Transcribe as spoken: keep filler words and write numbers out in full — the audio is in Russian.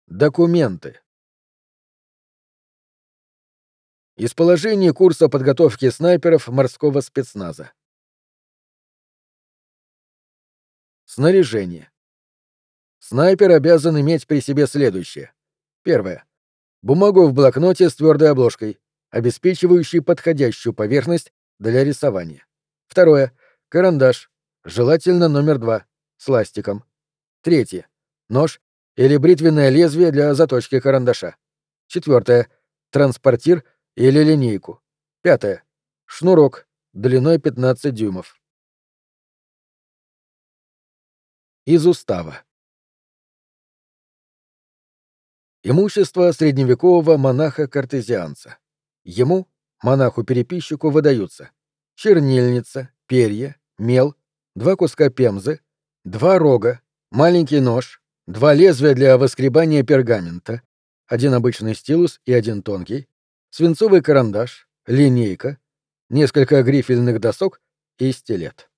Документы. Из положений курса подготовки снайперов морского спецназа. Снаряжение. Снайпер обязан иметь при себе следующее. Первое. Бумагу в блокноте с твердой обложкой, обеспечивающей подходящую поверхность для рисования. Второе. Карандаш, желательно номер два, с ластиком. Третье. Нож или бритвенное лезвие для заточки карандаша. Четвертое. Транспортир или линейку. Пятое. Шнурок длиной пятнадцать дюймов. Из устава. Имущество средневекового монаха-картезианца. Ему, монаху-переписчику, выдаются чернильница, перья, мел, два куска пемзы, два рога, маленький нож, два лезвия для выскребания пергамента, один обычный стилус и один тонкий, свинцовый карандаш, линейка, несколько грифельных досок и стилет.